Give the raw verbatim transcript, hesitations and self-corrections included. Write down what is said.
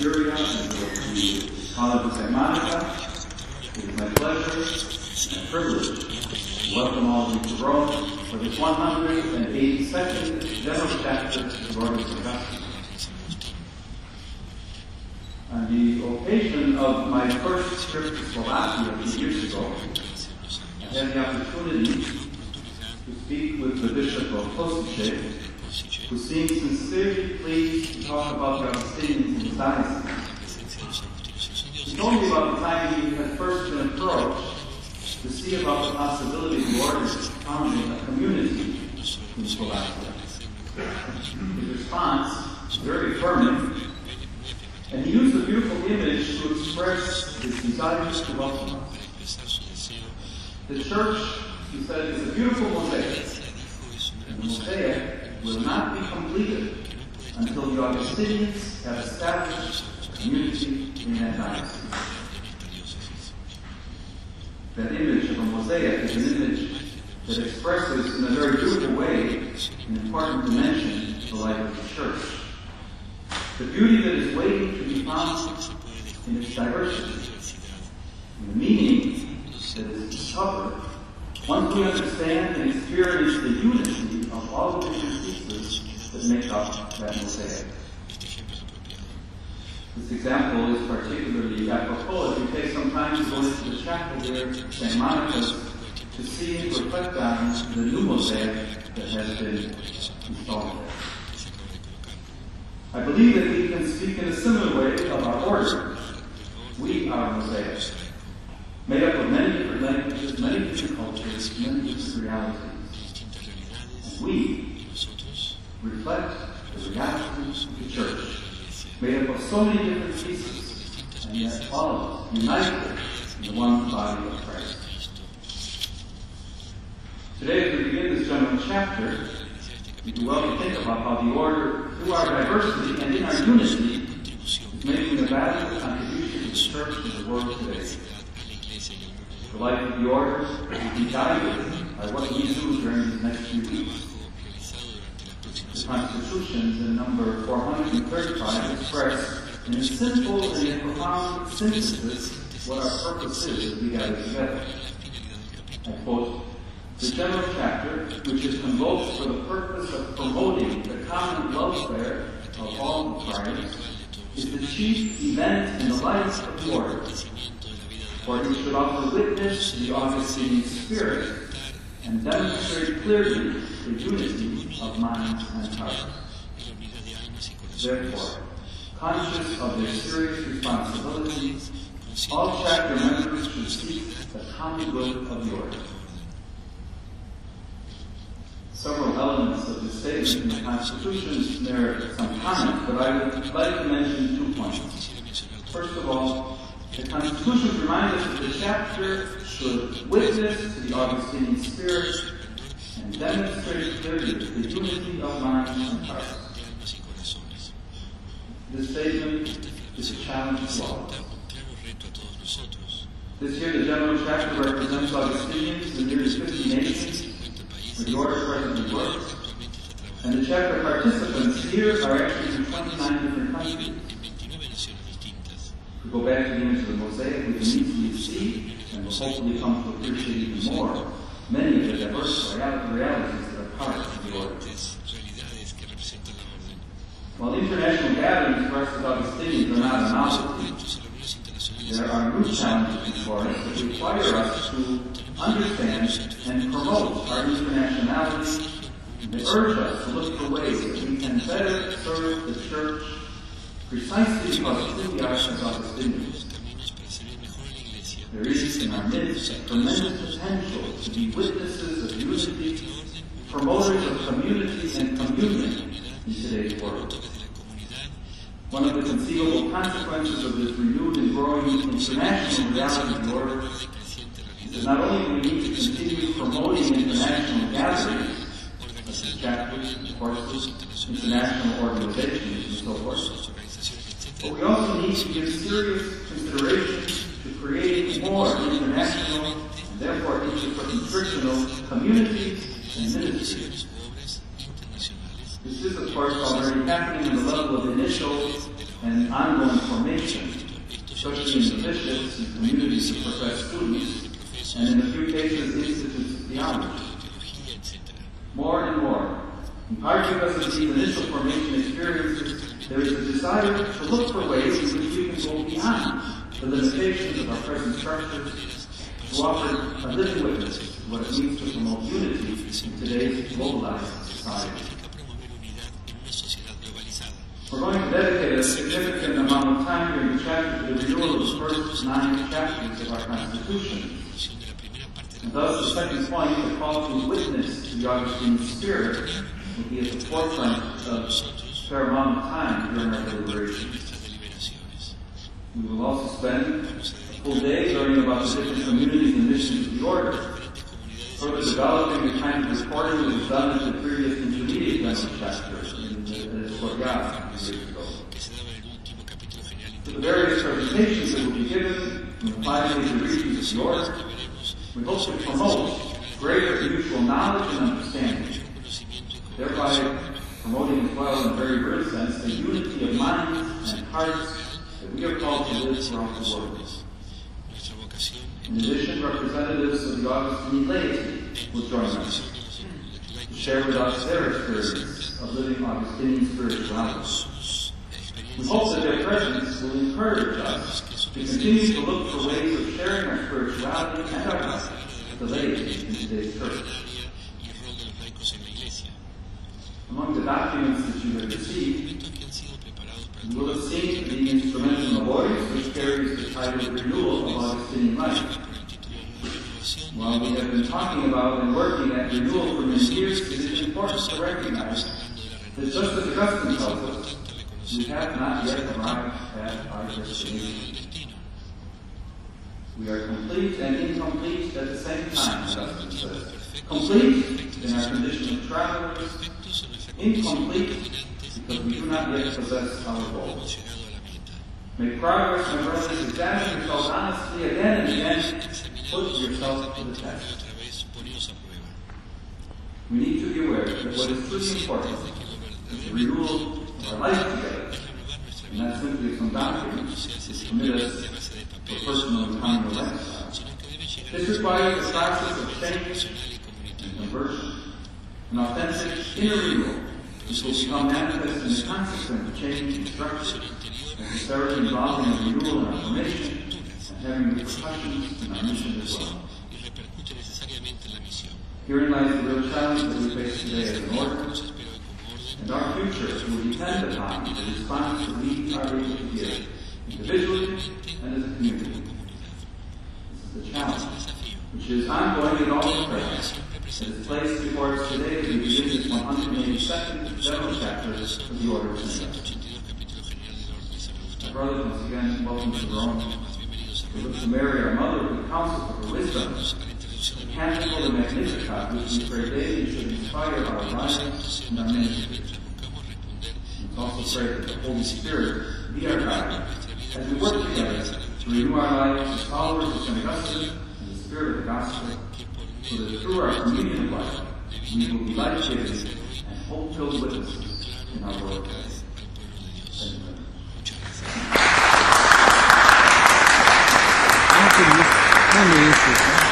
Syria and the College of Saint Monica. It is my pleasure and privilege to welcome all of you to Rome for this one hundred eighty-second General Chapter of the Order of Saint Augustine. On the occasion of my first trip to Slovakia a few years ago, I had the opportunity to speak with the Bishop of Kosice, who seemed sincerely pleased to talk about the Augustinians in his diocese. He told me about the time he had first been approached to see about the possibility of the order founding a community in Slovakia. His response was very affirming, and he used a beautiful image to express his desire to welcome us. The church, he said, is a beautiful mosaic, and the mosaic will not be completed until the Augustinians have established a community in that diocese. That image of a mosaic is an image that expresses in a very beautiful way an important dimension of the life of the church. The beauty that is waiting to be found in its diversity, and the meaning that is discovered once we understand and experience the unity of all the different pieces that make up that mosaic. This example is particularly apropos if you take some time to go into the chapel there at Saint Monica's to see and reflect on the new mosaic that has been installed there. I believe that we can speak in a similar way of our order. We are mosaics, made up of many different languages, many different cultures, many different realities. And we reflect the realities of the church, made up of so many different pieces, and yet all of us united in the one body of Christ. Today, as we begin this general chapter, we do well to think about how the order, through our diversity and in our unity, is making a valuable contribution to the church and the world today. The life of the order will be guided by what we do during these next few weeks. The Constitutions in number four hundred thirty-five express in a simple and in profound synthesis what our purpose is as we gather together. I quote, "The general chapter, which is convoked for the purpose of promoting the common welfare of all the friars, is the chief event in the life of the order, for it should offer witness to the Augustine spirit and demonstrate clearly the unity of mind and heart. Therefore, conscious of their serious responsibility, all chapter members should seek the common good of the order." Several elements of this statement in the Constitution merit some comment, but I would like to mention two points. First of all, the Constitution reminds us that the chapter should witness to the Augustinian spirit and demonstrate clearly the unity of mind and heart. This statement is a challenge to all. This year, the general chapter represents Augustinians in nearly fifty nations where the order presently works, and the chapter participants here are actually from twenty-nine different countries. If we go back to the image of the mosaic, we can easily see, and will hopefully come to appreciate even more, many of the diverse realities that are part of the order. While international gatherings for us as Augustinians are not a novelty, there are new challenges before us that require us to understand and promote our internationality, and they urge us to look for ways that we can better serve the church precisely because of who we are as Augustinians. There is in our midst tremendous potential to be witnesses of unity, promoters of community and communion in today's world. One of the conceivable consequences of this renewed and growing international reality of the order is that not only do we need to continue promoting international gatherings, such as chapters, courses, international organizations, and so forth, but we also need to give serious consideration to creating more international and therefore interconfessional communities and ministries. This is, of course, already happening on the level of initial and ongoing formation, especially in the bishops and communities of professed students, and in a few cases, institutes of theology. More and more, in part because of these initial formation experiences, there is a desire to look for ways in which we can go beyond the limitations of our present structures, to offer a living witness to what it means to promote unity in today's globalized society. We're going to dedicate a significant amount of time during the chapter to the renewal of the first nine chapters of our Constitution. And thus, the second point, the call to witness to the Augustine spirit, will be at the forefront of a fair amount of time during our deliberations. We will also spend a full day learning about the different communities and missions of the order, further developing the kind of reporting that was done in the previous intermediate level chapter in the Escorial years ago. To the various presentations that will be given in the five major regions of the order, we hope to promote greater mutual knowledge and understanding, thereby promoting as well in a very real sense the unity of minds and hearts that we are called to live throughout the world. In addition, representatives of the Augustine laity will join us to share with us their experience of living Augustinian spirituality. We hope that their presence will encourage us to continue to look for ways of sharing our spirituality and our life with the laity in today's church. Among the documents that you have received, you will have seen the Instrumentum Laboris, which carries the title Renewal of Augustinian Life. While we have been talking about and working at renewal for many years, it is important to recognize that just as Augustine tells us, we have not yet arrived at our destination. We are complete and incomplete at the same time, Augustine says. Complete in our condition of travelers, incomplete because we do not yet possess our goal. Make progress, my brothers, examine yourselves honestly again and again. Put yourself to the test. We need to be aware that what is truly important is the renewal of our life together, and not simply some doctrines to commit us to a personal and communal lifestyle. This requires a process of change and conversion, an authentic inner renewal, which will become manifest in the consequent change in structure, necessarily involving a renewal in our formation, and having repercussions in our mission as well. Herein lies the real challenge that we face today as an order, and our future will depend upon the response that we are able to give, individually and as a community. This is the challenge, which is ongoing in all the prayers, that is placed before us today as we begin this one hundred eighty-second general chapter of the Order of Saint Augustine. My brothers, once again, welcome to Rome. We look to Mary, our Mother, for the counsel of her wisdom, the canticle and Magnificat, which we pray daily should inspire our lives and our ministry. We also pray that the Holy Spirit be our guide as we work together to renew our lives as followers of Saint Augustine and the Spirit of the Gospel, so that through our communion of life, we will be life-giving and hope-filled witnesses in our world today. Thank you. Não, não, não, não, não, não, não,